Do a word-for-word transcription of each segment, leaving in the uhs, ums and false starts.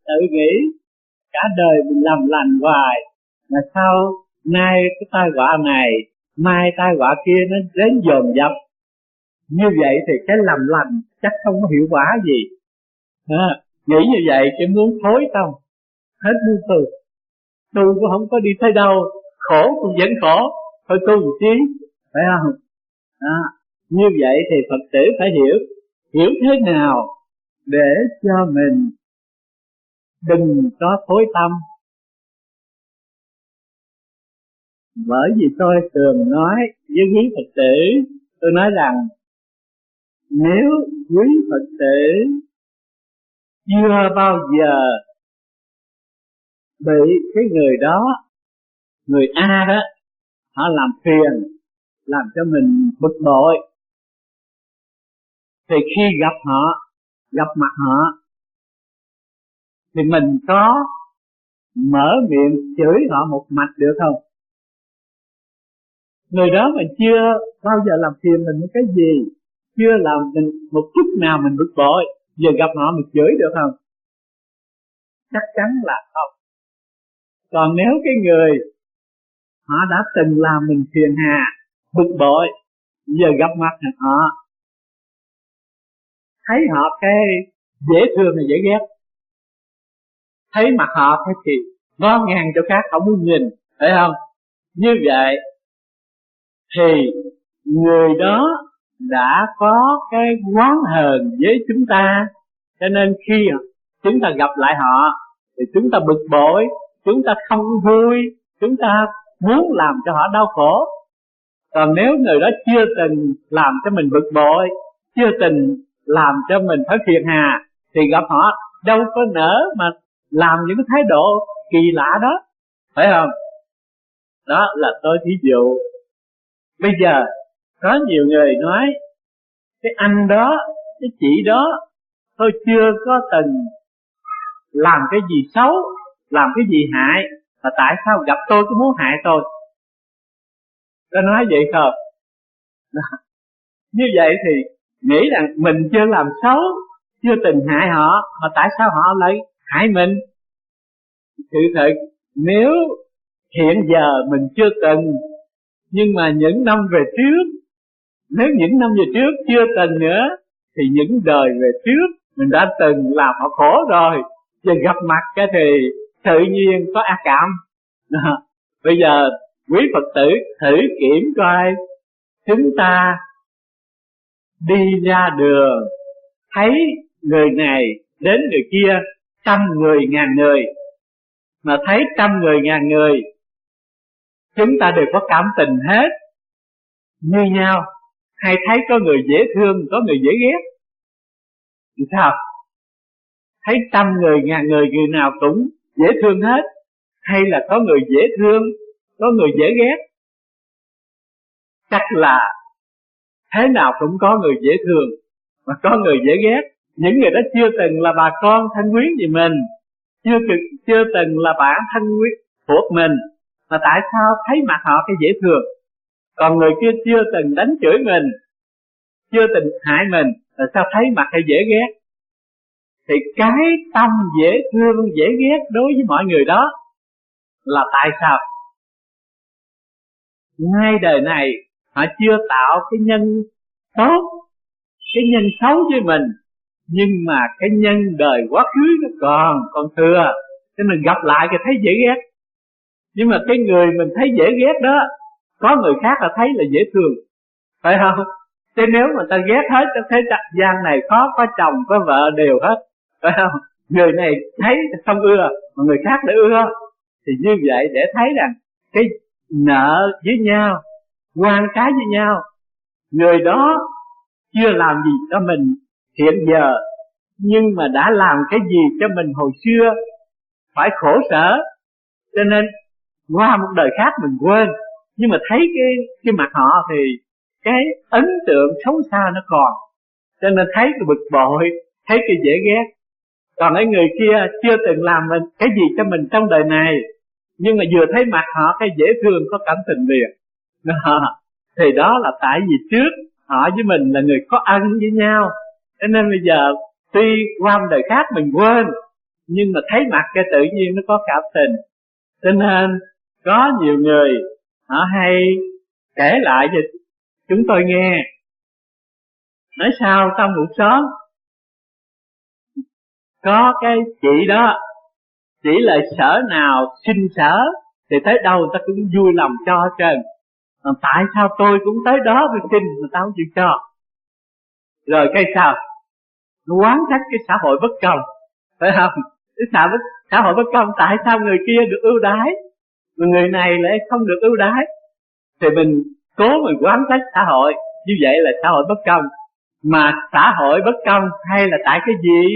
tự nghĩ cả đời mình làm lành hoài, mà sao nay cái tai họa này, mai tai họa kia nó đến dồn dập. Như vậy thì cái làm lành chắc không có hiệu quả gì. À, nghĩ như vậy cái muốn thối tâm, hết muốn tu. Tu cũng không có đi tới đâu, khổ cũng vẫn khổ, thôi tu một chí, phải không? À, như vậy thì Phật tử phải hiểu, hiểu thế nào để cho mình đừng có thối tâm. Bởi vì tôi thường nói với quý Phật tử, tôi nói rằng nếu quý Phật tử chưa bao giờ bị cái người đó, người A đó, họ làm phiền, làm cho mình bực bội, thì khi gặp họ, gặp mặt họ, thì mình có mở miệng chửi họ một mạch được không? Người đó mà chưa bao giờ làm phiền mình cái gì, chưa làm mình một chút nào mình bực bội, giờ gặp họ mình chửi được không? Chắc chắn là không. Còn nếu cái người họ đã từng làm mình phiền hà, bực bội, giờ gặp mặt họ, thấy họ cái dễ thương là dễ ghét, thấy mặt họ cái thì ngó ngang chỗ khác không muốn nhìn, phải không? Như vậy thì người đó đã có cái oán hờn với chúng ta, cho nên khi chúng ta gặp lại họ thì chúng ta bực bội, chúng ta không vui, chúng ta muốn làm cho họ đau khổ. Còn nếu người đó chưa từng làm cho mình bực bội, chưa từng làm cho mình phải phiền hà, thì gặp họ đâu có nỡ mà làm những cái thái độ kỳ lạ đó, phải không? Đó là tôi thí dụ. Bây giờ có nhiều người nói cái anh đó, cái chị đó, tôi chưa có từng làm cái gì xấu, làm cái gì hại, mà tại sao gặp tôi cứ muốn hại tôi? Có nói vậy không? Như vậy thì nghĩ rằng mình chưa làm xấu, chưa từng hại họ, mà tại sao họ lại hại mình? Sự thật, nếu hiện giờ mình chưa từng, nhưng mà những năm về trước, nếu những năm về trước chưa từng nữa, thì những đời về trước mình đã từng làm họ khổ rồi, giờ gặp mặt cái thì tự nhiên có ác cảm. Đó. Bây giờ quý Phật tử thử kiểm coi, chúng ta đi ra đường thấy người này đến người kia, trăm người ngàn người, mà thấy trăm người ngàn người, chúng ta đều có cảm tình hết như nhau, hay thấy có người dễ thương, có người dễ ghét? Thì sao? Thấy trăm người ngàn người, người nào cũng dễ thương hết, hay là có người dễ thương, có người dễ ghét? Chắc là thế nào cũng có người dễ thương và có người dễ ghét. Những người đó chưa từng là bà con thân quyến gì mình, chưa từng, chưa từng là bạn thân quyến thuộc mình, mà tại sao thấy mặt họ cái dễ thương? Còn người kia chưa từng đánh chửi mình, chưa từng hại mình, tại sao thấy mặt hay dễ ghét? Thì cái tâm dễ thương, dễ ghét đối với mọi người đó là tại sao? Ngay đời này họ chưa tạo cái nhân tốt, cái nhân xấu với mình, nhưng mà cái nhân đời quá khứ nó còn còn thừa, cho mình gặp lại thì thấy dễ ghét. Nhưng mà cái người mình thấy dễ ghét đó, có người khác là thấy là dễ thương, phải không? Thế nếu mà ta ghét hết trong thế gian này, khó có chồng có vợ đều hết, phải không? Người này thấy không ưa mà người khác lại ưa, thì như vậy để thấy rằng cái nợ với nhau, quan trái với nhau. Người đó chưa làm gì cho mình hiện giờ, nhưng mà đã làm cái gì cho mình hồi xưa phải khổ sở, cho nên qua một đời khác mình quên, nhưng mà thấy cái cái mặt họ thì cái ấn tượng xấu xa nó còn, cho nên thấy cái bực bội, thấy cái dễ ghét. Còn cái người kia chưa từng làm mình cái gì cho mình trong đời này, nhưng mà vừa thấy mặt họ cái dễ thương, có cảm tình liền. Đó. Thì đó là tại vì trước họ với mình là người có ân với nhau, cho nên bây giờ tuy qua một đời khác mình quên, nhưng mà thấy mặt cái tự nhiên nó có cảm tình. Cho nên có nhiều người họ hay kể lại cho chúng tôi nghe, nói sao trong một xóm có cái chị đó, chỉ là sở nào xin sở thì tới đâu người ta cũng vui lòng cho hết trơn. Mà tại sao tôi cũng tới đó tôi xin mà tao không chịu cho? Rồi cái sao? Nó oán trách cái xã hội bất công, phải không? Cái xã, xã hội bất công, tại sao người kia được ưu đãi mà người này lại không được ưu đãi? Thì mình cố mình oán trách xã hội, như vậy là xã hội bất công. Mà xã hội bất công hay là tại cái gì?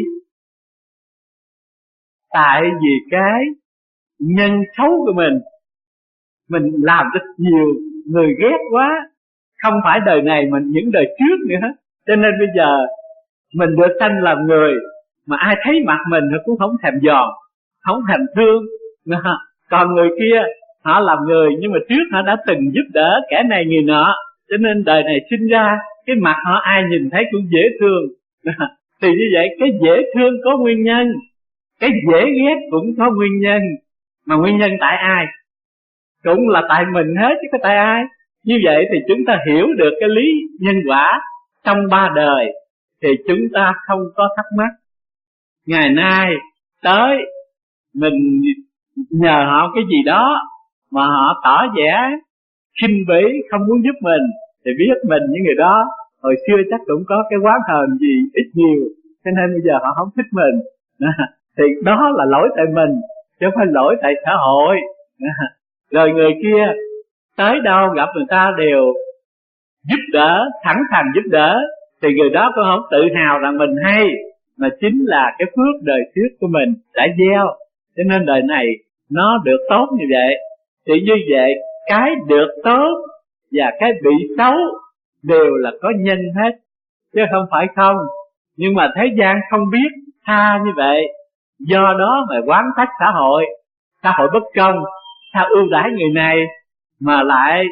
Tại vì cái nhân xấu của mình, mình làm rất nhiều người ghét quá, không phải đời này mà những đời trước nữa. Cho nên bây giờ mình được sanh làm người, mà ai thấy mặt mình họ cũng không thèm giòn, không thèm thương. Còn người kia họ làm người nhưng mà trước họ đã từng giúp đỡ kẻ này người nọ, cho nên đời này sinh ra cái mặt họ ai nhìn thấy cũng dễ thương. Thì như vậy cái dễ thương có nguyên nhân, cái dễ ghét cũng có nguyên nhân. Mà nguyên nhân tại ai? Cũng là tại mình hết chứ có tại ai. Như vậy thì chúng ta hiểu được cái lý nhân quả trong ba đời thì chúng ta không có thắc mắc. Ngày nay tới mình nhờ họ cái gì đó mà họ tỏ vẻ khinh bỉ, không muốn giúp mình, thì biết mình những người đó hồi xưa chắc cũng có cái oán hờn gì ít nhiều, cho nên bây giờ họ không thích mình. Thì đó là lỗi tại mình chứ không phải lỗi tại xã hội. Rồi người kia tới đâu gặp người ta đều giúp đỡ, thẳng thắn giúp đỡ, thì người đó cũng không tự hào rằng mình hay, mà chính là cái phước đời trước của mình đã gieo, cho nên đời này nó được tốt như vậy. Thì như vậy cái được tốt và cái bị xấu đều là có nhân hết, chứ không phải không. Nhưng mà thế gian không biết tha như vậy, do đó mà oán trách xã hội, xã hội bất công, sao ưu đãi người này mà lại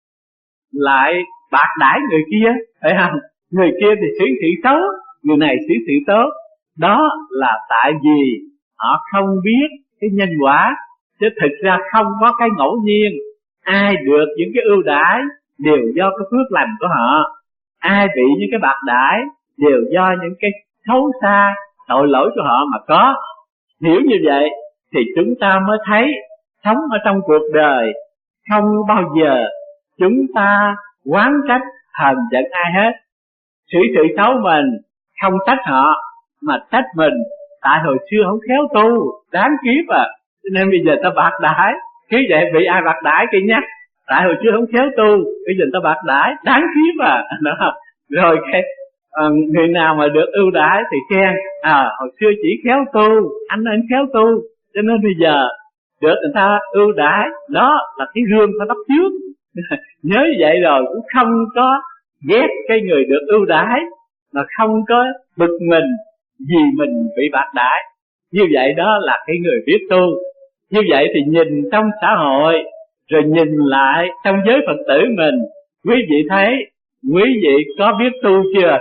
lại bạc đãi người kia, phải không? Người kia thì xử sự xấu, người này xử sự tốt. Đó là tại vì họ không biết cái nhân quả, chứ thực ra không có cái ngẫu nhiên. Ai được những cái ưu đãi đều do cái phước lành của họ, ai bị những cái bạc đãi đều do những cái xấu xa, tội lỗi của họ mà có. Hiểu như vậy thì chúng ta mới thấy sống ở trong cuộc đời không bao giờ chúng ta oán trách hờn giận ai hết. Xử sự xấu mình không trách họ mà trách mình, tại hồi xưa không khéo tu, đáng kiếp à, cho nên bây giờ ta bạc đãi. Cứ vậy bị ai bạc đãi kia nhắc, tại hồi xưa không khéo tu, bây giờ ta bạc đãi, đáng kiếp à. Đó. Rồi cái à, người nào mà được ưu đãi thì khen, à hồi xưa chỉ khéo tu, anh anh khéo tu, cho nên bây giờ được người ta ưu đãi. Đó là cái gương ta bắt trước. Nhớ vậy rồi cũng không có ghét cái người được ưu đãi, mà không có bực mình vì mình bị bạc đãi. Như vậy đó là cái người biết tu. Như vậy thì nhìn trong xã hội, rồi nhìn lại trong giới Phật tử mình, quý vị thấy quý vị có biết tu chưa?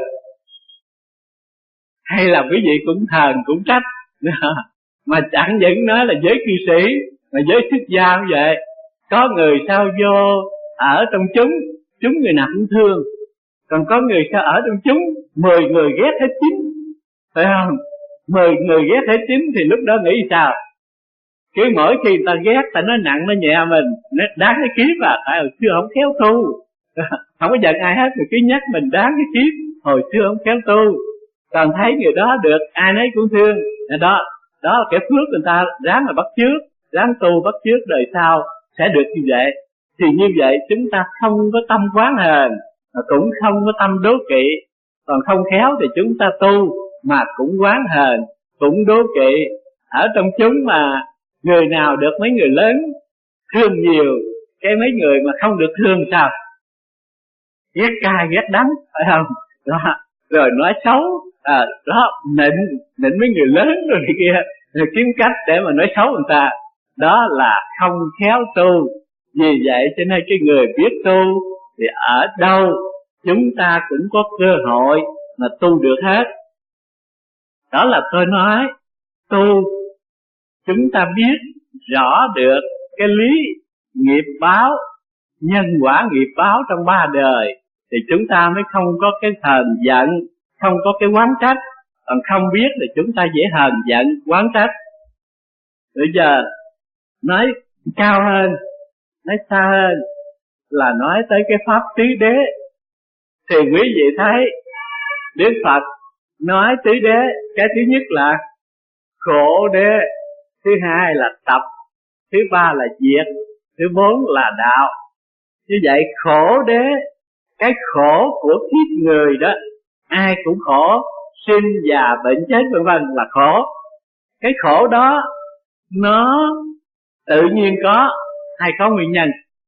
Hay là quý vị cũng thờn cũng trách? Mà chẳng những nói là giới cư sĩ, mà giới xuất gia cũng vậy. Có người sao vô ở trong chúng, chúng người nào cũng thương. Còn có người sao ở trong chúng, mười người ghét hết chín, phải không? Mười người ghét hết chín thì lúc đó nghĩ sao? Cứ mỗi khi người ta ghét, ta nói nặng nói nhẹ mình, nó đáng cái kiếp à, tại hồi xưa không khéo tu. Không có giận ai hết, người cứ nhắc mình đáng cái kiếp, hồi xưa không khéo tu. Còn thấy người đó được, ai nấy cũng thương. Đó, đó là cái phước người ta ráng mà bắt chước, ráng tu bắt chước đời sau sẽ được như vậy. Thì như vậy chúng ta không có tâm oán hờn, cũng không có tâm đố kỵ. Còn không khéo thì chúng ta tu mà cũng oán hờn, cũng đố kỵ. Ở trong chúng mà người nào được mấy người lớn thương nhiều, cái mấy người mà không được thương sao? Ghét cay ghét đắng, phải không? Đó. Rồi nói xấu, à, đó, nịnh, nịnh mấy người lớn rồi này kia, rồi kiếm cách để mà nói xấu người ta. Đó là không khéo tu. Vì vậy cho nên cái người biết tu thì ở đâu chúng ta cũng có cơ hội mà tu được hết. Đó là tôi nói tu chúng ta biết rõ được cái lý nghiệp báo, nhân quả nghiệp báo trong ba đời, thì chúng ta mới không có cái hờn giận, không có cái oán trách. Còn không biết thì chúng ta dễ hờn giận, oán trách. Bây giờ nói cao hơn, nói xa hơn là nói tới cái pháp tứ đế. Thì quý vị thấy Đức Phật nói tứ đế, cái thứ nhất là khổ đế, thứ hai là tập, thứ ba là diệt, thứ bốn là đạo. Như vậy khổ đế, cái khổ của kiếp người đó, ai cũng khổ, sinh già bệnh chết vân vân là khổ. Cái khổ đó nó tự nhiên có hay có nguyên nhân?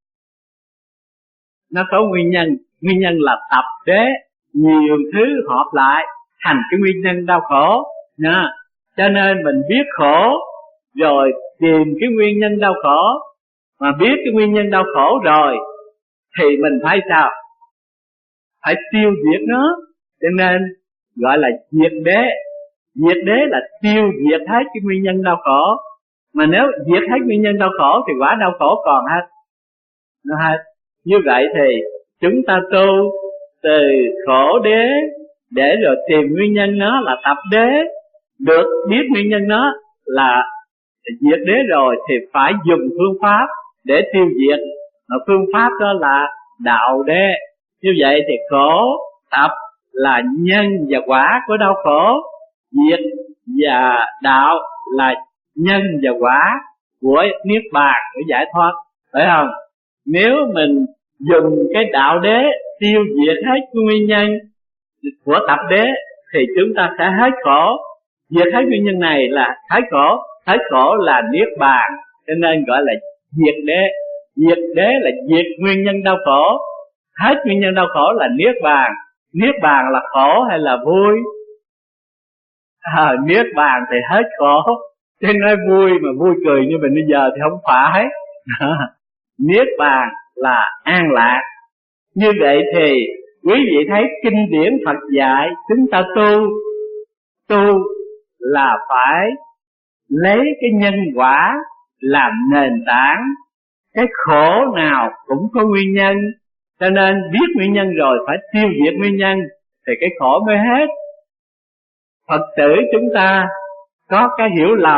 Nó có nguyên nhân, nguyên nhân là tập đế, nhiều thứ hợp lại thành cái nguyên nhân đau khổ nha. Cho nên mình biết khổ rồi tìm cái nguyên nhân đau khổ, mà biết cái nguyên nhân đau khổ rồi thì mình phải sao? Phải tiêu diệt nó. Cho nên gọi là diệt đế. Diệt đế là tiêu diệt hết cái nguyên nhân đau khổ. Mà nếu diệt hết nguyên nhân đau khổ thì quả đau khổ còn hết. Nó hết. Như vậy thì chúng ta tu từ khổ đế để rồi tìm nguyên nhân nó là tập đế. Được biết nguyên nhân nó là diệt đế rồi thì phải dùng phương pháp để tiêu diệt. Mà phương pháp đó là đạo đế. Như vậy thì khổ tập là nhân và quả của đau khổ, diệt và đạo là nhân và quả của niết bàn, của giải thoát, phải không? Nếu mình dùng cái đạo đế tiêu diệt hết nguyên nhân của tập đế thì chúng ta sẽ hết khổ. Diệt hết nguyên nhân này là hết khổ, hết khổ là niết bàn, cho nên gọi là diệt đế. Diệt đế là diệt nguyên nhân đau khổ, hết nguyên nhân đau khổ là niết bàn. Niết bàn là khổ hay là vui? À, niết bàn thì hết khổ, chứ nói vui mà vui cười như mình bây giờ thì không phải. Niết bàn là an lạc. Như vậy thì quý vị thấy kinh điển Phật dạy chúng ta tu, tu là phải lấy cái nhân quả làm nền tảng. Cái khổ nào cũng có nguyên nhân, cho nên biết nguyên nhân rồi phải tiêu diệt nguyên nhân thì cái khổ mới hết. Phật tử chúng ta có cái hiểu lầm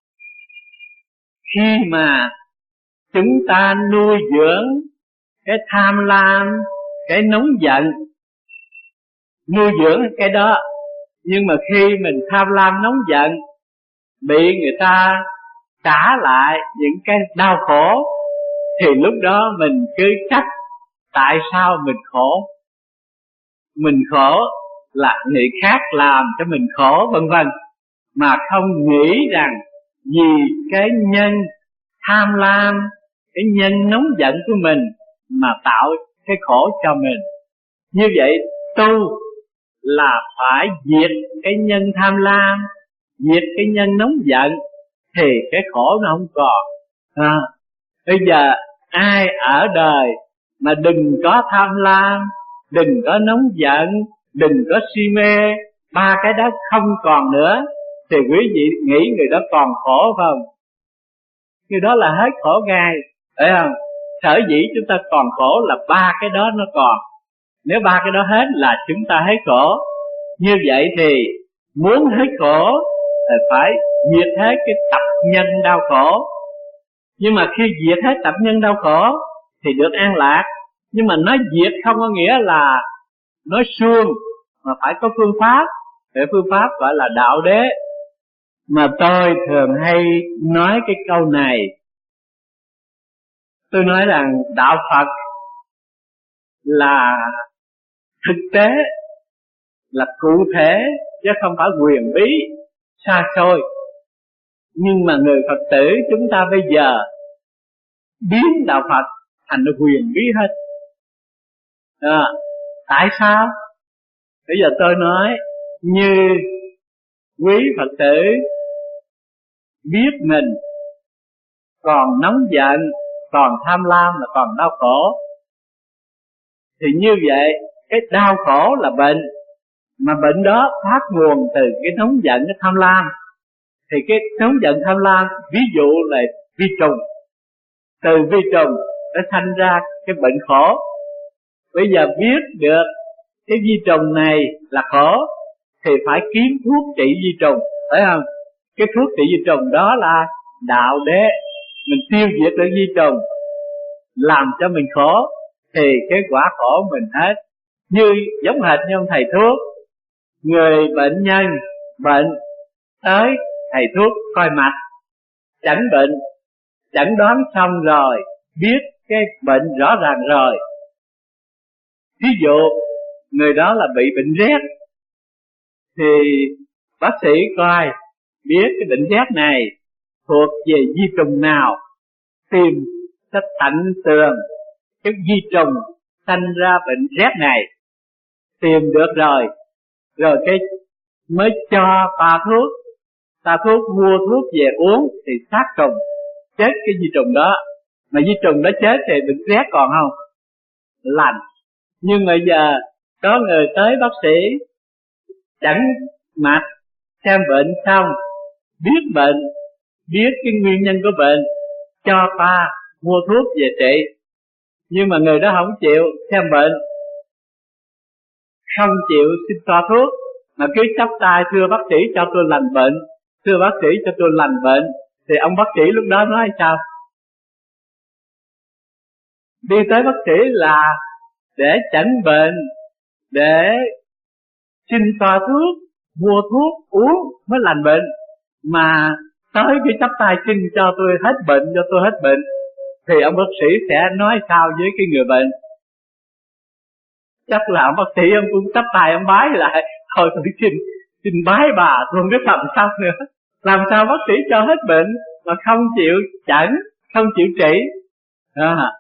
khi mà chúng ta nuôi dưỡng cái tham lam, cái nóng giận, nuôi dưỡng cái đó. Nhưng mà khi mình tham lam nóng giận, bị người ta trả lại những cái đau khổ, thì lúc đó mình cứ trách tại sao mình khổ. Mình khổ là người khác làm cho mình khổ vân vân, mà không nghĩ rằng vì cái nhân tham lam, cái nhân nóng giận của mình mà tạo cái khổ cho mình. Như vậy tu là phải diệt cái nhân tham lam, diệt cái nhân nóng giận thì cái khổ nó không còn. À, bây giờ ai ở đời mà đừng có tham lam, đừng có nóng giận, đừng có si mê, ba cái đó không còn nữa, thì quý vị nghĩ người đó còn khổ phải không? Người đó là hết khổ ngay, phải không? Sở dĩ chúng ta còn khổ là ba cái đó nó còn. Nếu ba cái đó hết là chúng ta hết khổ. Như vậy thì muốn hết khổ thì phải diệt hết cái tập nhân đau khổ. Nhưng mà khi diệt hết tập nhân đau khổ thì được an lạc. Nhưng mà nói diệt không có nghĩa là nói suông, mà phải có phương pháp. Cái phương pháp gọi là đạo đế. Mà tôi thường hay nói cái câu này, tôi nói rằng đạo Phật là thực tế, là cụ thể, chứ không phải quyền bí xa xôi. Nhưng mà người Phật tử chúng ta bây giờ biến đạo Phật thành quyền bí hết. À, tại sao? Bây giờ tôi nói, như quý Phật tử biết mình còn nóng giận, còn tham lam là còn đau khổ, thì như vậy cái đau khổ là bệnh, mà bệnh đó phát nguồn từ cái nóng giận, cái tham lam. Thì cái nóng giận tham lam ví dụ là vi trùng, từ vi trùng nó sanh ra cái bệnh khổ. Bây giờ biết được cái vi trùng này là khổ thì phải kiếm thuốc trị vi trùng, phải không? Cái thuốc trị vi trùng đó là đạo đế. Mình tiêu diệt được vi trùng, làm cho mình khổ, thì cái quả khổ mình hết. Như giống hệt như ông thầy thuốc, người bệnh nhân bệnh tới thầy thuốc coi mạch, chẩn bệnh, chẩn đoán xong rồi, biết cái bệnh rõ ràng rồi. Ví dụ người đó là bị bệnh rét, thì bác sĩ coi biết cái bệnh rét này thuộc về vi trùng nào, tìm cách tận tường cái vi trùng sanh ra bệnh rét này, tìm được rồi, rồi cái mới cho ta thuốc. Ta thuốc mua thuốc về uống thì sát trùng, chết cái vi trùng đó. Mà vi trùng đó chết thì bệnh rét còn không? Lành. Nhưng bây giờ có người tới bác sĩ chẩn mạch, xem bệnh xong, biết bệnh, biết cái nguyên nhân của bệnh, cho ta mua thuốc về trị. Nhưng mà người đó không chịu xem bệnh, không chịu xin cho thuốc, mà cứ chắp tay thưa bác sĩ cho tôi lành bệnh, thưa bác sĩ cho tôi lành bệnh. Thì ông bác sĩ lúc đó nói sao? Đi tới bác sĩ là để chẩn bệnh, để xin cho thuốc, mua thuốc uống mới lành bệnh, mà tới cái chắp tay xin cho tôi hết bệnh, cho tôi hết bệnh, thì ông bác sĩ sẽ nói sao với cái người bệnh? Chắc là ông bác sĩ ông cũng chắp tay ông bái lại, thôi tôi xin xin bái bà, tôi không biết làm sao nữa. Làm sao bác sĩ cho hết bệnh mà không chịu chẩn, không chịu trị? À,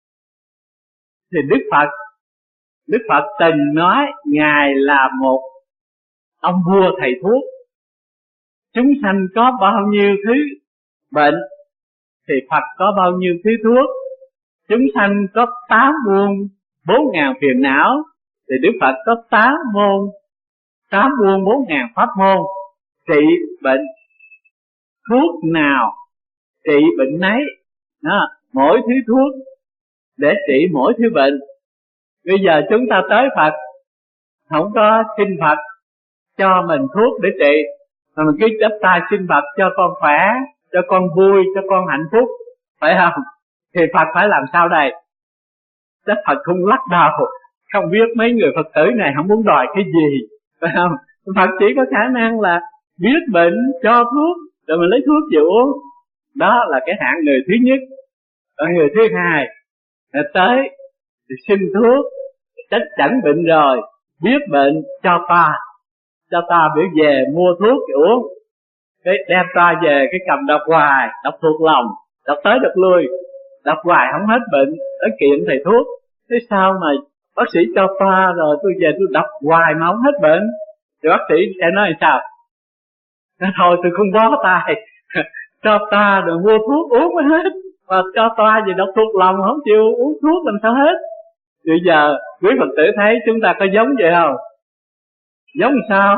thì Đức Phật Đức Phật từng nói Ngài là một ông vua thầy thuốc. Chúng sanh có bao nhiêu thứ bệnh thì Phật có bao nhiêu thứ thuốc. Chúng sanh có tám muôn bốn ngàn phiền não thì Đức Phật có tám môn tám muôn bốn ngàn pháp môn trị bệnh. Thuốc nào trị bệnh nấy đó, mỗi thứ thuốc để trị mỗi thứ bệnh. Bây giờ chúng ta tới Phật, không có xin Phật cho mình thuốc để trị, mà mình cứ chắp tay xin Phật cho con khỏe, cho con vui, cho con hạnh phúc, phải không? Thì Phật phải làm sao đây? Chắc Phật cũng lắc đầu, không biết mấy người Phật tử này không muốn đòi cái gì, phải không? Phật chỉ có khả năng là biết bệnh cho thuốc, rồi mình lấy thuốc về uống. Đó là cái hạng người thứ nhất. Ở người thứ hai là tới thì xin thuốc, chắc chắn bệnh rồi, biết bệnh cho ta, cho ta biểu về mua thuốc để uống. Cái đem ta về cái cầm đọc hoài, đọc thuộc lòng, đọc tới đọc lui, đọc hoài không hết bệnh, tới kiện thầy thuốc. Thế sao mà bác sĩ cho ta rồi tôi về tôi đọc hoài mà không hết bệnh? Thì bác sĩ sẽ nói sao? Nói thôi tôi không bó tay, cho ta rồi mua thuốc uống mới hết, mà cho ta về đọc thuộc lòng không chịu uống thuốc làm sao hết? Bây giờ quý Phật tử thấy chúng ta có giống vậy không? Giống sao?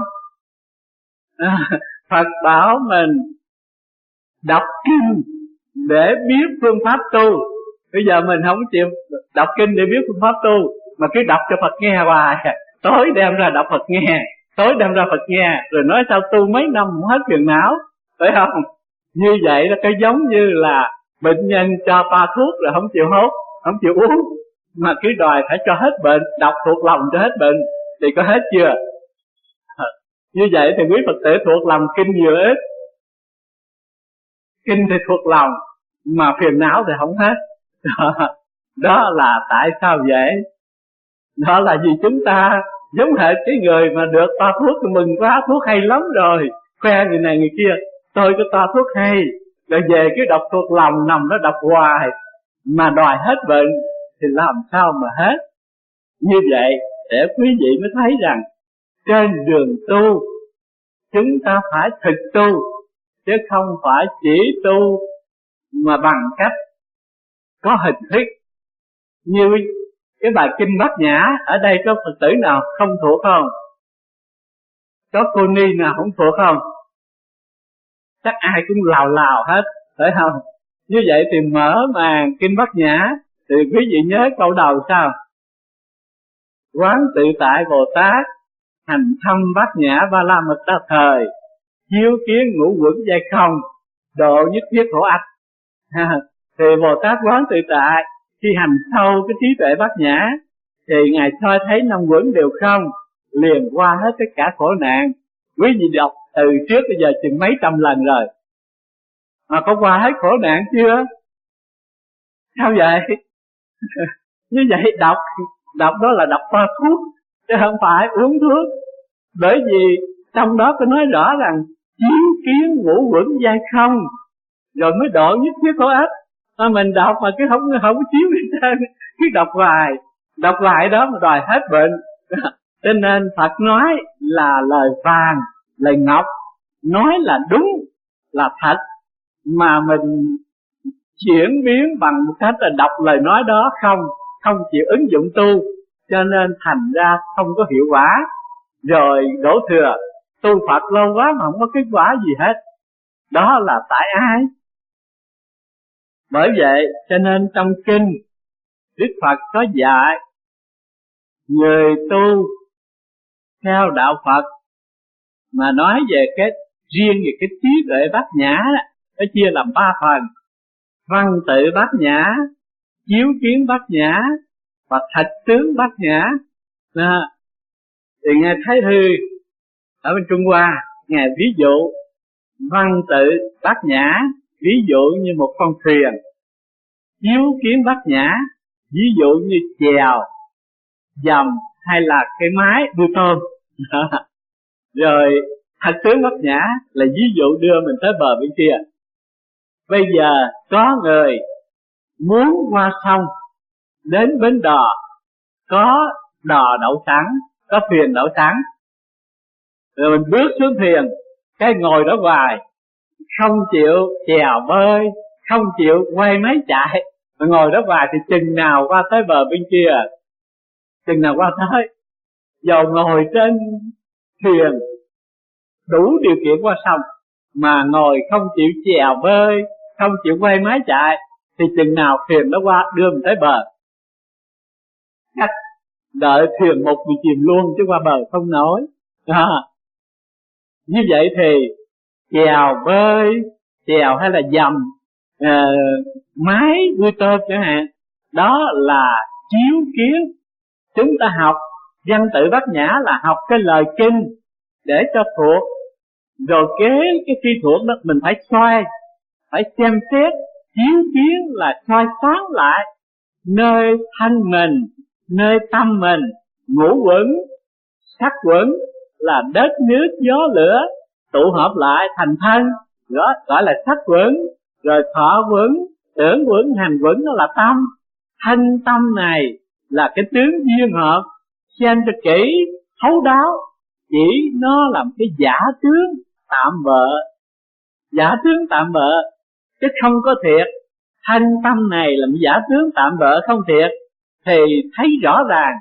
À, Phật bảo mình đọc kinh để biết phương pháp tu. Bây giờ mình không chịu đọc kinh để biết phương pháp tu, mà cứ đọc cho Phật nghe hoài. Tối đem ra đọc Phật nghe, tối đem ra Phật nghe, rồi nói sao tu mấy năm không hết phiền não, phải không? Như vậy là cái giống như là bệnh nhân cho ta thuốc rồi không chịu hốt, không chịu uống, mà cứ đòi phải cho hết bệnh, đọc thuộc lòng cho hết bệnh, thì có hết chưa? Như vậy thì quý Phật tử thuộc lòng kinh nhiều ít. Kinh thì thuộc lòng, mà phiền não thì không hết. Đó, đó là tại sao vậy? Đó là vì chúng ta giống hệt cái người mà được toa thuốc thì mừng quá, thuốc hay lắm rồi, khoe người này người kia, tôi có toa thuốc hay, rồi về cứ đọc thuộc lòng nằm đó đọc hoài, mà đòi hết bệnh thì làm sao mà hết? Như vậy để quý vị mới thấy rằng trên đường tu chúng ta phải thực tu, chứ không phải chỉ tu mà bằng cách có hình thức. Như cái bài kinh Bát Nhã, ở đây có Phật tử nào không thuộc không? Có cô ni nào không thuộc không? chắc ai cũng lào lào hết, phải không? Như vậy thì mở màn Kinh Bát Nhã thì quý vị nhớ câu đầu sao? Quán tự tại Bồ Tát, hành thâm Bát Nhã Ba La Mật Đa Thời, chiếu kiến ngũ quẩn giai không, độ nhất thiết khổ ách. Thì Bồ Tát quán tự tại khi hành sâu cái trí tuệ Bát Nhã thì ngài soi thấy năm quẩn đều không, liền qua hết tất cả khổ nạn. Quý vị đọc từ trước bây giờ chừng mấy trăm lần rồi mà có qua hết khổ nạn chưa? Sao vậy? Như vậy đọc đọc đó là đọc toa thuốc chứ không phải uống thuốc. Bởi vì trong đó có nói rõ rằng chiếu kiến ngũ quẩn giai không rồi mới độ nhất thiết khổ ách. À, mình đọc mà cứ không không có chiếu gì hết, cứ đọc hoài đọc hoài đó mà đòi hết bệnh. Cho nên Phật nói là lời vàng, lời ngọc, nói là đúng, là thật, mà mình chuyển biến bằng một cách là đọc lời nói đó không, không chịu ứng dụng tu, cho nên thành ra không có hiệu quả. Rồi đổ thừa tu Phật lâu quá mà không có kết quả gì hết. Đó là tại ai? Bởi vậy cho nên trong kinh Đức Phật có dạy người tu theo đạo Phật mà nói về cái riêng về cái trí tuệ Bát Nhã đó, nó chia làm ba phần: văn tự Bát Nhã, chiếu kiến Bát Nhã và thật tướng Bát Nhã. À, thì ngài Thái Thư ở bên Trung Hoa, ngài ví dụ văn tự Bát Nhã ví dụ như một con thuyền, chiếu kiến Bát Nhã ví dụ như chèo, dầm hay là cái máy nuôi tôm. Rồi thật tướng Bát Nhã là ví dụ đưa mình tới bờ bên kia. Bây giờ có người muốn qua sông đến bến đò, có đò đậu sẵn, có thuyền đậu sẵn, rồi mình bước xuống thuyền, cái ngồi đó hoài, không chịu chèo bơi, không chịu quay máy chạy, mà ngồi đó hoài thì chừng nào qua tới bờ bên kia, chừng nào qua tới. Dầu ngồi trên thuyền đủ điều kiện qua sông mà ngồi không chịu chèo bơi, không chịu quay máy chạy, thì chừng nào thuyền nó qua đưa mình tới bờ. Cách đợi thuyền một mình chìm luôn chứ qua bờ không nổi. À, như vậy thì chèo bơi, chèo hay là dầm, à, máy nuôi tôm chẳng hạn, đó là chiếu kiến. Chúng ta học văn tự Bát Nhã là học cái lời kinh để cho thuộc, rồi kế cái khi thuộc đó mình phải xoay, phải xem xét, chiếu kiến là soi sáng lại nơi thân mình, nơi tâm mình, ngũ quẩn, sắc quẩn là đất nước gió lửa tụ hợp lại thành thân, đó gọi là sắc quẩn. Rồi thọ quẩn, tưởng quẩn, hành quẩn đó là tâm. Thân tâm này là cái tướng duyên hợp, xem cho kỹ, thấu đáo, chỉ nó làm cái giả tướng tạm bợ, giả tướng tạm bợ chứ không có thiệt. Thanh tâm này làm giả tướng tạm bợ không thiệt thì thấy rõ ràng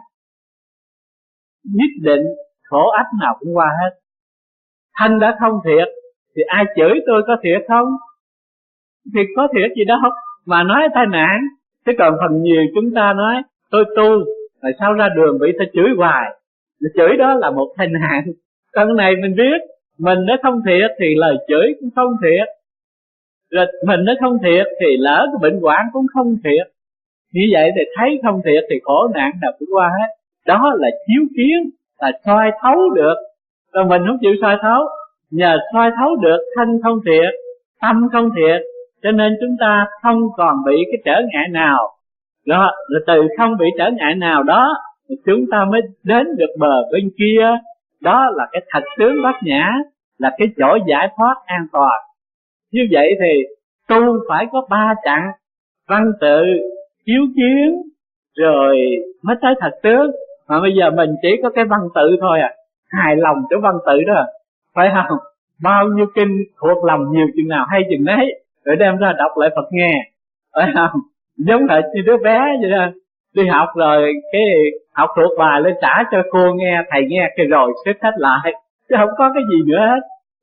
nhất định khổ ách nào cũng qua hết. Thanh đã không thiệt thì ai chửi tôi có thiệt không? Thì có thiệt gì đâu mà nói tai nạn. Chứ còn phần nhiều chúng ta nói tôi tu rồi sao ra đường bị ta chửi hoài, chửi đó là một tai nạn. Còn này mình biết mình nó không thiệt thì lời chửi cũng không thiệt, rồi mình nó không thiệt thì lỡ cái bệnh hoạn cũng không thiệt. Như vậy thì thấy không thiệt thì khổ nạn nào cũng qua hết. Đó là chiếu kiến, là soi thấu được. Rồi mình không chịu soi thấu, nhờ soi thấu được thân không thiệt, tâm không thiệt, cho nên chúng ta không còn bị cái trở ngại nào. Đó, rồi từ không bị trở ngại nào đó thì chúng ta mới đến được bờ bên kia. Đó là cái thật tướng Bát Nhã, là cái chỗ giải thoát an toàn. Như vậy thì tu phải có ba chặng: văn tự, chiếu kiến, rồi mới tới thật tướng. Mà bây giờ mình chỉ có cái văn tự thôi à, hài lòng chỗ văn tự đó, phải không? Bao nhiêu kinh thuộc lòng nhiều chừng nào hay chừng đấy, rồi đem ra đọc lại Phật nghe, phải không? Giống là như đứa bé vậy đó, đi học rồi cái học thuộc bài lên trả cho cô nghe, thầy nghe cái rồi xếp hết lại, chứ không có cái gì nữa hết.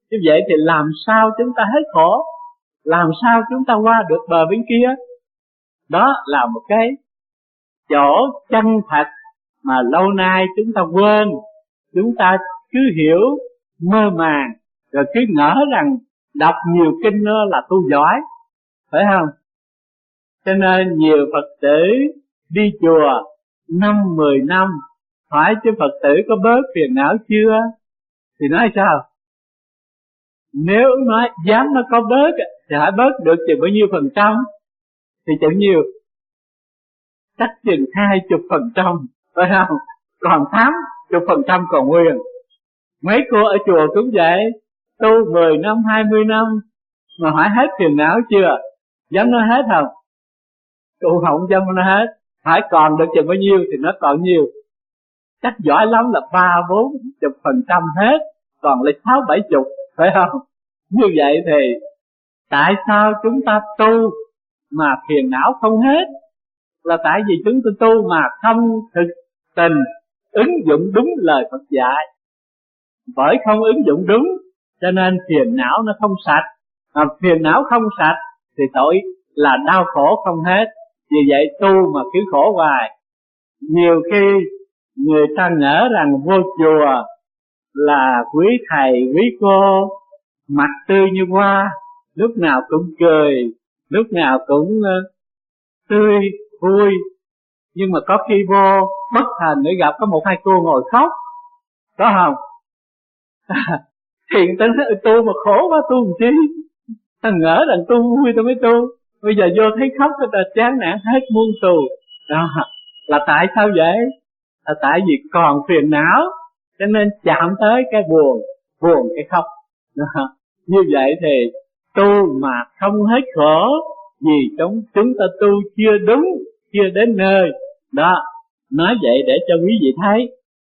Như vậy thì làm sao chúng ta hết khổ, làm sao chúng ta qua được bờ bên kia? Đó là một cái chỗ chân thật mà lâu nay chúng ta quên. Chúng ta cứ hiểu mơ màng, rồi cứ ngỡ rằng đọc nhiều kinh nữa là tu giỏi, phải không? Cho nên nhiều Phật tử đi chùa năm mười năm, hỏi chứ Phật tử có bớt phiền não chưa? Thì nói sao? Nếu nói dám nó có bớt thì hãy bớt được chừng bao nhiêu phần trăm? Thì chừng nhiều, chắc chừng hai chục phần trăm, phải không? Còn tám chục phần trăm còn nguyên. Mấy cô ở chùa cũng vậy, tu mười năm, hai mươi năm mà hỏi hết phiền não chưa? Dám nói hết không? Tu không dám nói hết. Hỏi còn được chừng bao nhiêu thì nó còn nhiều. Chắc giỏi lắm là ba bốn chục phần trăm hết, còn lại sáu bảy chục, phải không? Như vậy thì tại sao chúng ta tu mà phiền não không hết? Là tại vì chúng ta tu mà không thực tình ứng dụng đúng lời Phật dạy. Bởi không ứng dụng đúng cho nên phiền não nó không sạch. Mà phiền não không sạch thì tội là đau khổ không hết. Vì vậy tu mà cứ khổ hoài. Nhiều khi người ta ngỡ rằng vô chùa là quý thầy quý cô mặt tươi như hoa, lúc nào cũng cười, lúc nào cũng uh, tươi vui. Nhưng mà có khi vô bất thành để gặp có một hai cô ngồi khóc, có không? Thiền ta nói tu mà khổ quá, tu làm chi? Ta ngỡ rằng tu vui ta mới tu, bây giờ vô thấy khóc người ta chán nản hết muôn tù. Đó là tại sao vậy? Là tại vì còn phiền não, cho nên chạm tới cái buồn, buồn cái khóc. Đó. Như vậy thì tu mà không hết khổ, vì chúng chúng ta tu chưa đúng, chưa đến nơi. Đó, nói vậy để cho quý vị thấy.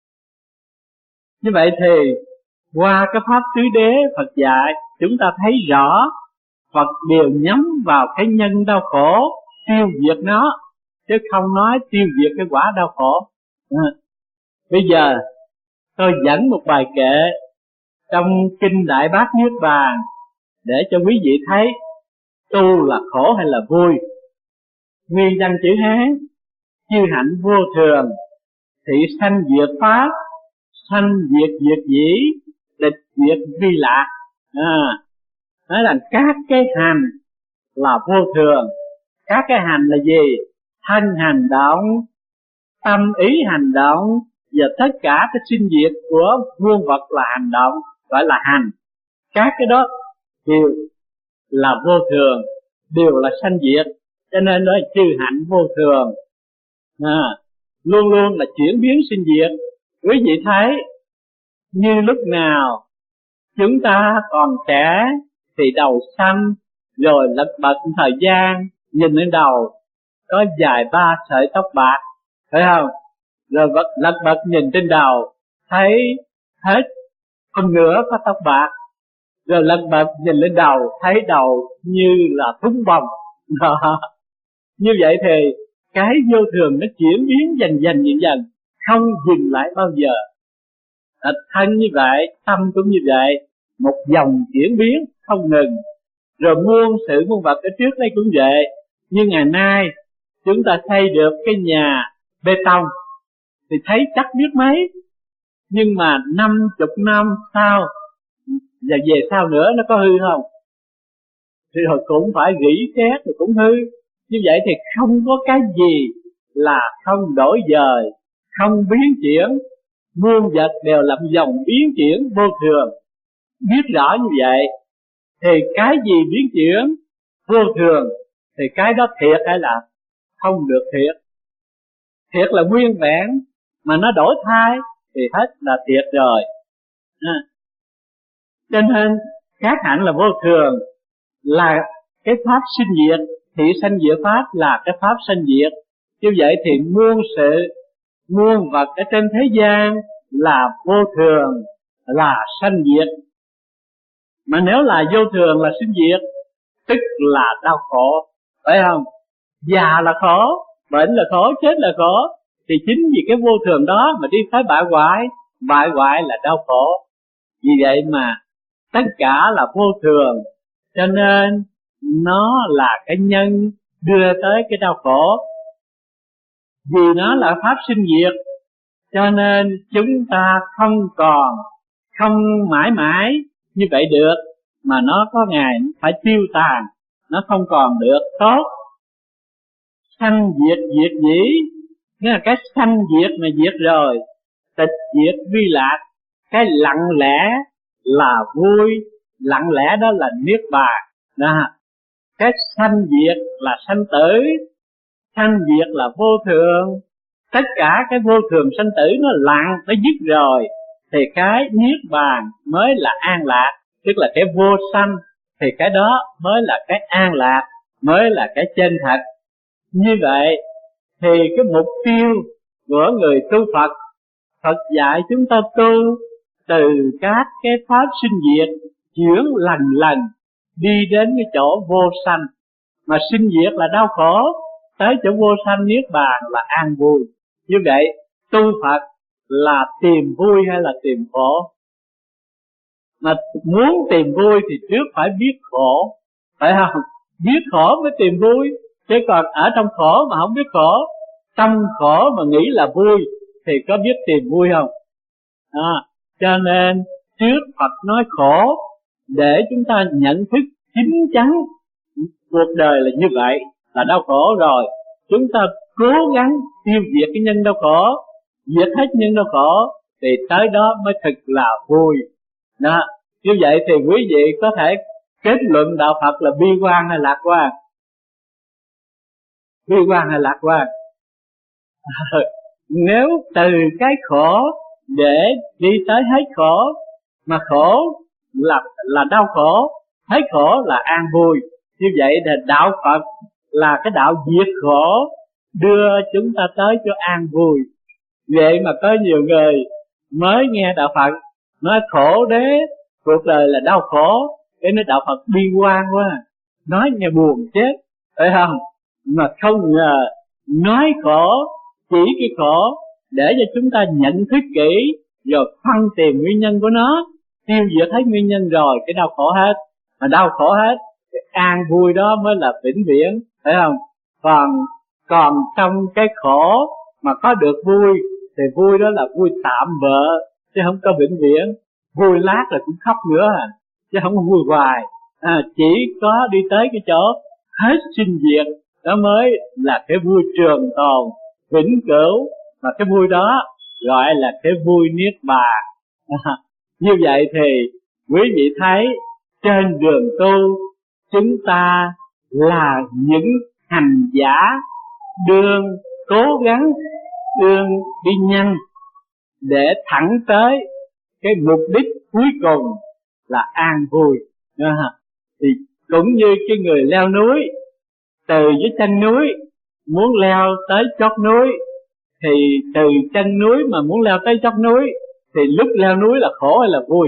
Như vậy thì qua cái pháp tứ đế Phật dạy, chúng ta thấy rõ Phật đều nhắm vào cái nhân đau khổ, tiêu diệt nó, chứ không nói tiêu diệt cái quả đau khổ. À, bây giờ tôi dẫn một bài kệ trong Kinh Đại Bát Niết Bàn để cho quý vị thấy tu là khổ hay là vui. Nguyên văn chữ Hán: chư hạnh vô thường, thị sanh diệt pháp, sanh diệt diệt dĩ, địch diệt vi lạc. À, nói là các cái hành là vô thường. Các cái hành là gì? Thân hành động, tâm ý hành động, và tất cả cái sinh diệt của muôn vật là hành động, gọi là hành. Các cái đó đều là vô thường, đều là sanh diệt, cho nên đó là chư hạnh vô thường. À, luôn luôn là chuyển biến sinh diệt. Quý vị thấy như lúc nào chúng ta còn trẻ thì đầu xanh, rồi lật bật thời gian nhìn lên đầu có vài ba sợi tóc bạc, phải không? Rồi lật bật nhìn trên đầu thấy hết phần nửa có tóc bạc, rồi lật bật nhìn lên đầu thấy đầu như là thúng bông. Như vậy thì cái vô thường nó chuyển biến dần dần dần dần, không dừng lại bao giờ. À, thân như vậy, tâm cũng như vậy, một dòng chuyển biến không ngừng. Rồi muôn sự muôn vật ở trước đây cũng vậy. Như ngày nay chúng ta xây được cái nhà bê tông thì thấy chắc biết mấy, nhưng mà năm chục năm sau và về sau nữa nó có hư không? Thì rồi cũng phải rỉ sét rồi cũng hư. Như vậy thì không có cái gì là không đổi dời, không biến chuyển. Muôn vật đều là dòng biến chuyển vô thường. Biết rõ như vậy thì cái gì biến chuyển vô thường thì cái đó thiệt hay là không được thiệt? Thiệt là nguyên vẹn, mà nó đổi thay thì hết là thiệt rồi. À, cho nên các hạnh là vô thường, là cái pháp sinh diệt. Thị sanh diệt pháp là cái pháp sanh diệt. Như vậy thì muôn sự muôn vật ở trên thế gian là vô thường, là sanh diệt. Mà nếu là vô thường là sinh diệt, tức là đau khổ, phải không? Già là khổ, bệnh là khổ, chết là khổ. Thì chính vì cái vô thường đó mà đi tới bại hoại, bại hoại là đau khổ. Vì vậy mà tất cả là vô thường, cho nên nó là cái nhân đưa tới cái đau khổ. Vì nó là pháp sinh diệt, cho nên chúng ta không còn, không mãi mãi như vậy được, mà nó có ngày phải tiêu tàn, nó không còn được tốt. Sanh diệt diệt dĩ, nghĩa là cái sanh diệt mà diệt rồi, tịch diệt vi lạc. Cái lặng lẽ là vui, lặng lẽ đó là niết bàn đó. Cái sanh diệt là sanh tử, sanh diệt là vô thường. Tất cả cái vô thường sanh tử nó lặng, nó dứt rồi, thì cái niết bàn mới là an lạc. Tức là cái vô sanh, thì cái đó mới là cái an lạc, mới là cái chân thật. Như vậy thì cái mục tiêu của người tu Phật, Phật dạy chúng ta tu từ các cái pháp sinh diệt, chuyển lần lần đi đến cái chỗ vô sanh. Mà sinh diệt là đau khổ, tới chỗ vô sanh niết bàn là an vui. Như vậy tu Phật là tìm vui hay là tìm khổ? Mà muốn tìm vui thì trước phải biết khổ, phải không? Biết khổ mới tìm vui. Chứ còn ở trong khổ mà không biết khổ, trong khổ mà nghĩ là vui, thì có biết tìm vui không? À, cho nên trước Phật nói khổ để chúng ta nhận thức chính chắn cuộc đời là như vậy, là đau khổ rồi. Chúng ta cố gắng tiêu diệt cái nhân đau khổ, diệt hết nhân đau khổ, thì tới đó mới thực là vui. Đó. Như vậy thì quý vị có thể kết luận đạo Phật là bi quan hay lạc quan? Bi quan hay lạc quan? Nếu từ cái khổ để đi tới hết khổ, mà khổ là là đau khổ, hết khổ là an vui. Như vậy là đạo Phật là cái đạo diệt khổ, đưa chúng ta tới cho an vui. Vậy mà có nhiều người mới nghe đạo Phật nói khổ đế, cuộc đời là đau khổ, cái nói đạo Phật bi quan quá, nói nghe buồn chết, phải không? Mà không ngờ nói khổ, chỉ cái khổ để cho chúng ta nhận thức kỹ, rồi phân tìm nguyên nhân của nó, tiêu diệt hết nguyên nhân rồi cái đau khổ hết. Mà đau khổ hết, cái an vui đó mới là vĩnh viễn, phải không? Còn còn trong cái khổ mà có được vui, thì vui đó là vui tạm bợ, chứ không có vĩnh viễn. Vui lát là cũng khóc nữa à, chứ không có vui hoài. À, chỉ có đi tới cái chỗ hết sinh diệt, đó mới là cái vui trường tồn, vĩnh cửu. Mà cái vui đó gọi là cái vui niết bàn. À, như vậy thì quý vị thấy trên đường tu, chúng ta là những hành giả đương cố gắng, đương đi nhanh để thẳng tới cái mục đích cuối cùng là an vui. À, thì cũng như cái người leo núi, từ dưới chân núi muốn leo tới chót núi, thì từ chân núi mà muốn leo tới chót núi, thì lúc leo núi là khổ hay là vui?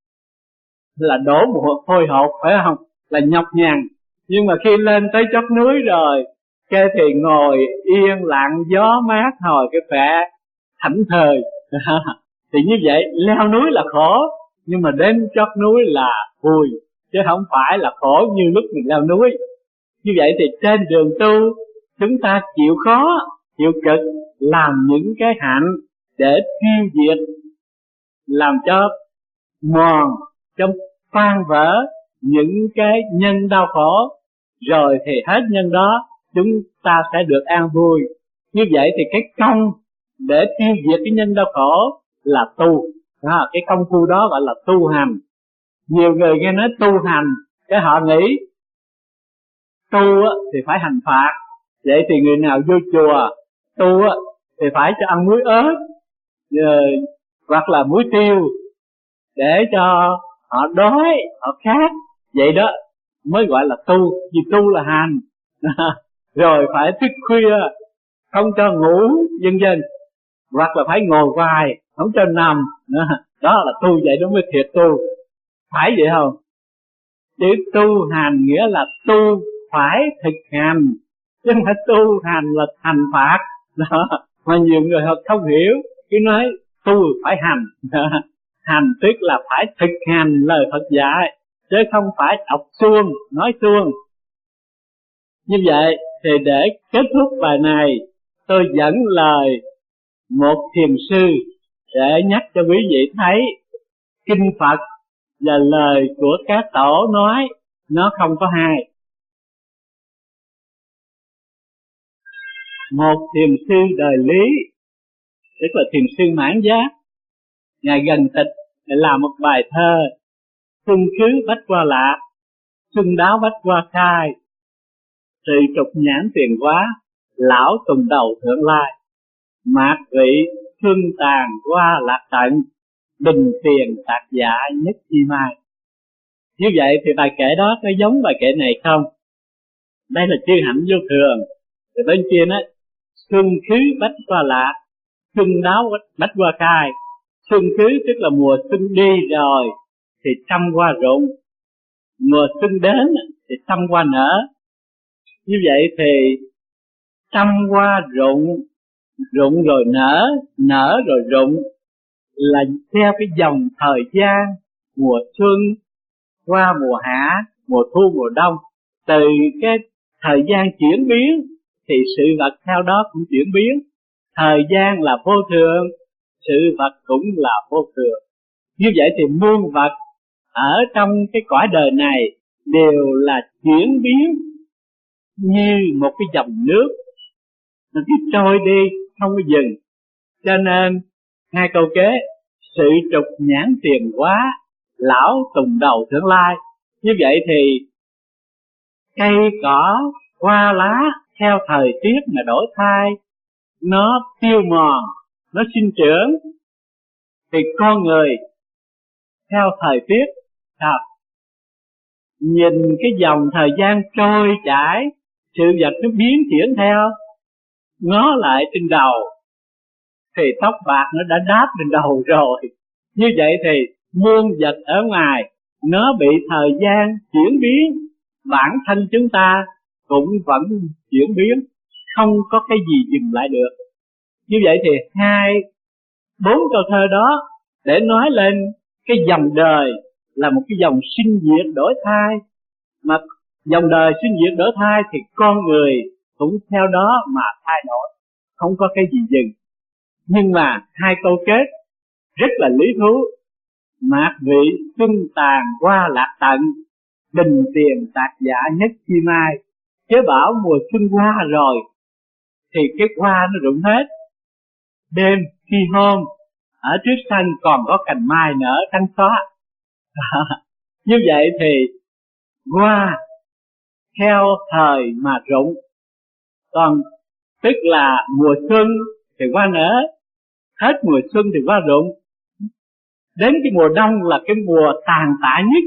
Là đổ mồ hôi hột, phải không? Là nhọc nhằn. Nhưng mà khi lên tới chót núi rồi, cái thì ngồi yên lặng, gió mát, hồi cái khỏe thảnh thơi. Thì như vậy leo núi là khổ, nhưng mà đến chót núi là vui, chứ không phải là khổ như lúc mình leo núi. Như vậy thì trên đường tu, chúng ta chịu khó, chịu cực, làm những cái hạnh để tiêu diệt, làm cho mòn, cho tan vỡ những cái nhân đau khổ, rồi thì hết nhân đó chúng ta sẽ được an vui. Như vậy thì cái công để tiêu diệt cái nhân đau khổ là tu. À, cái công phu đó gọi là tu hành. Nhiều người nghe nói tu hành, cái họ nghĩ tu thì phải hành phạt. Vậy thì người nào vô chùa tu thì phải cho ăn muối ớt, rồi, hoặc là muối tiêu, để cho họ đói, họ khát. Vậy đó mới gọi là tu, vì tu là hành. Rồi phải thức khuya, không cho ngủ, vân vân, hoặc là phải ngồi hoài, không cho nằm. Đó là tu, vậy đó mới thiệt tu. Phải vậy không? Chữ tu hành nghĩa là tu phải thực hành, chứ không phải tu hành là hành phạt. Đó. Mà nhiều người họ không hiểu, cứ nói tu phải hành. Đó. Hành tức là phải thực hành lời Phật dạy, chứ không phải đọc suông, nói suông. Như vậy thì để kết thúc bài này, tôi dẫn lời một thiền sư để nhắc cho quý vị thấy kinh Phật và lời của các tổ nói nó không có hai. Một thiền sư đời Lý, tức là thiền sư Mãn Giác, ngài gần tịch để làm một bài thơ: xuân khứ bách qua lạc, xuân đáo bách qua khai, sự trục nhãn tiền hóa, lão tùng đầu thượng lai, mạc vị xuân tàn qua lạc tận, bình tiền tạc dạ nhất chi mai. Như vậy thì bài kệ đó có giống bài kệ này không? Đây là chư hạnh vô thường. Rồi bên kia nói xuân khứ bách qua lạc, xuân đáo bách qua khai. Xuân khứ tức là mùa xuân đi rồi thì trăm hoa rụng, mùa xuân đến thì trăm hoa nở. Như vậy thì trăm hoa rụng, rụng rồi nở, nở rồi rụng, là theo cái dòng thời gian mùa xuân qua mùa hạ, mùa thu, mùa đông. Từ cái thời gian chuyển biến thì sự vật theo đó cũng chuyển biến. Thời gian là vô thường, sự vật cũng là vô thường. Như vậy thì muôn vật ở trong cái cõi đời này đều là chuyển biến như một cái dòng nước, nó cứ trôi đi không có dừng. Cho nên hai câu kế: sự trục nhãn tiền hóa, lão tùng đầu thượng lai. Như vậy thì cây cỏ hoa lá theo thời tiết mà đổi thay, nó tiêu mòn, nó sinh trưởng. Thì con người theo thời tiết sao? Nhìn cái dòng thời gian trôi chảy, sự vật nó biến chuyển theo, ngó lại trên đầu thì tóc bạc nó đã đáp lên đầu rồi. Như vậy thì muôn vật ở ngoài nó bị thời gian chuyển biến, bản thân chúng ta cũng vẫn chuyển biến, không có cái gì dừng lại được. Như vậy thì hai bốn câu thơ đó để nói lên cái dòng đời là một cái dòng sinh diệt đổi thay. Mà dòng đời sinh diệt đổi thay thì con người cũng theo đó mà thay đổi, không có cái gì dừng. Nhưng mà hai câu kết rất là lý thú: mạc vị xuân tàn qua lạc tận, bình tiền tạc dạ nhất chi mai. Chứ bảo mùa xuân qua rồi thì cái hoa nó rụng hết, đêm khi hôm ở trước sân còn có cành mai nở trắng xóa. Như vậy thì hoa theo thời mà rụng, còn tức là mùa xuân thì hoa nở, hết mùa xuân thì hoa rụng. Đến cái mùa đông là cái mùa tàn tạ nhất.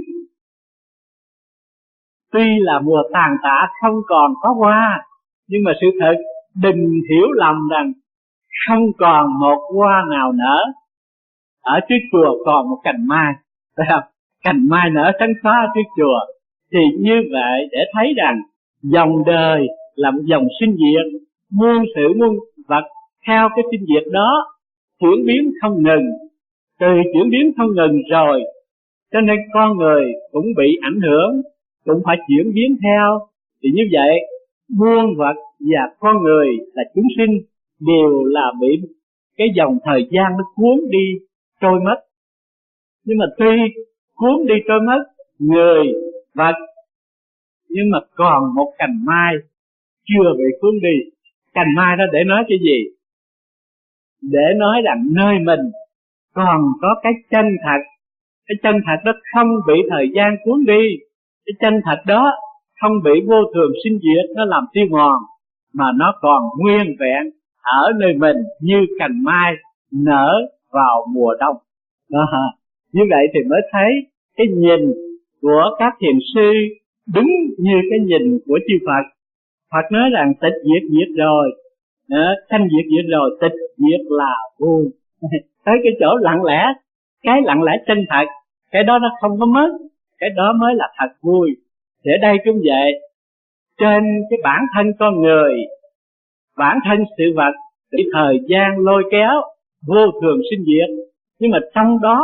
Tuy là mùa tàn tạ không còn có hoa, nhưng mà sự thật đừng hiểu lầm rằng không còn một hoa nào nở. Ở trước chùa còn một cành mai, phải không? Cành mai nở trắng xóa trước chùa. Thì như vậy để thấy rằng dòng đời là một dòng sinh diệt, muôn sự muôn vật theo cái sinh diệt đó chuyển biến không ngừng. Từ chuyển biến không ngừng rồi, cho nên con người cũng bị ảnh hưởng, cũng phải chuyển biến theo. Thì như vậy muôn vật và con người là chúng sinh đều là bị cái dòng thời gian nó cuốn đi trôi mất. Nhưng mà tuy cuốn đi trôi mất người vật, nhưng mà còn một cành mai chưa bị cuốn đi. Cành mai đó để nói cái gì? Để nói rằng nơi mình còn có cái chân thật. Cái chân thật đó không bị thời gian cuốn đi. Cái chân thật đó không bị vô thường sinh diệt nó làm tiêu mòn, mà nó còn nguyên vẹn ở nơi mình như cành mai nở vào mùa đông đó. Như vậy thì mới thấy cái nhìn của các thiền sư đúng như cái nhìn của chư Phật. Phật nói rằng tịch diệt diệt rồi, sanh diệt diệt rồi, tịch diệt là vui. Tới cái chỗ lặng lẽ, cái lặng lẽ chân thật, cái đó nó không có mất, cái đó mới là thật vui. Thì ở đây cũng vậy, trên cái bản thân con người, bản thân sự vật bị thời gian lôi kéo, vô thường sinh diệt, nhưng mà trong đó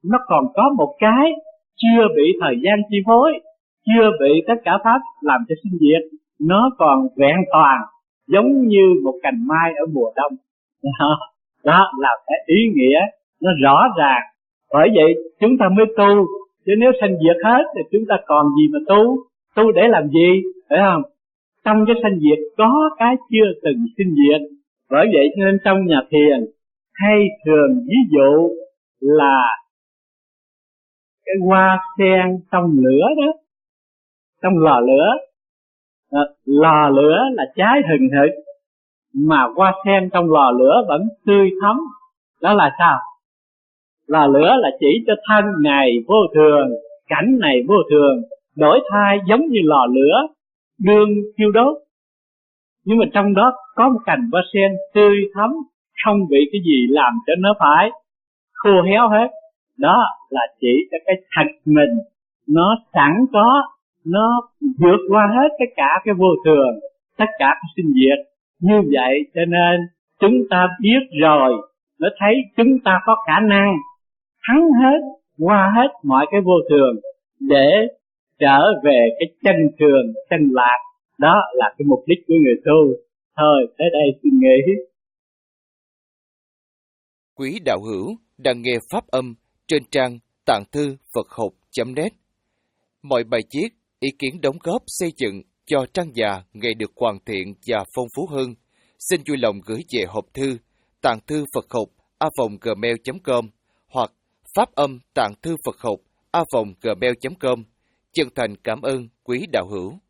nó còn có một cái chưa bị thời gian chi phối, chưa bị tất cả pháp làm cho sinh diệt, nó còn vẹn toàn giống như một cành mai ở mùa đông. Đó, đó là cái ý nghĩa nó rõ ràng. Bởi vậy chúng ta mới tu, chứ nếu sanh diệt hết thì chúng ta còn gì mà tu? Tu để làm gì? Phải không? Trong cái sanh diệt có cái chưa từng sinh diệt. Bởi vậy cho nên trong nhà thiền hay thường ví dụ là cái hoa sen trong lửa đó, trong lò lửa. À, lò lửa là cháy hừng hực, mà hoa sen trong lò lửa vẫn tươi thắm. Đó là sao? Lò lửa là chỉ cho thân này vô thường, cảnh này vô thường, đổi thay giống như lò lửa đương thiêu đốt. Nhưng mà trong đó có một cành hoa sen tươi thắm, không bị cái gì làm cho nó phải khô héo hết. Đó là chỉ cho cái thật mình nó sẵn có, nó vượt qua hết tất cả cái vô thường, tất cả cái sinh diệt. Như vậy cho nên chúng ta biết rồi, nó thấy chúng ta có khả năng thắng hết, qua hết mọi cái vô thường để trở về cái chân thường, chân lạc. Đó là cái mục đích của người tu. Thôi tới đây xin nghỉ. Quý đạo hữu đang nghe pháp âm trên trang tạng thư Phật học chấm net. Mọi bài viết, ý kiến đóng góp xây dựng cho trang già ngày được hoàn thiện và phong phú hơn, xin vui lòng gửi về hộp thư tạng thư Phật học a vòng gmail chấm com hoặc pháp âm tạng thư Phật học a vòng gmail chấm com. Chân thành cảm ơn quý đạo hữu.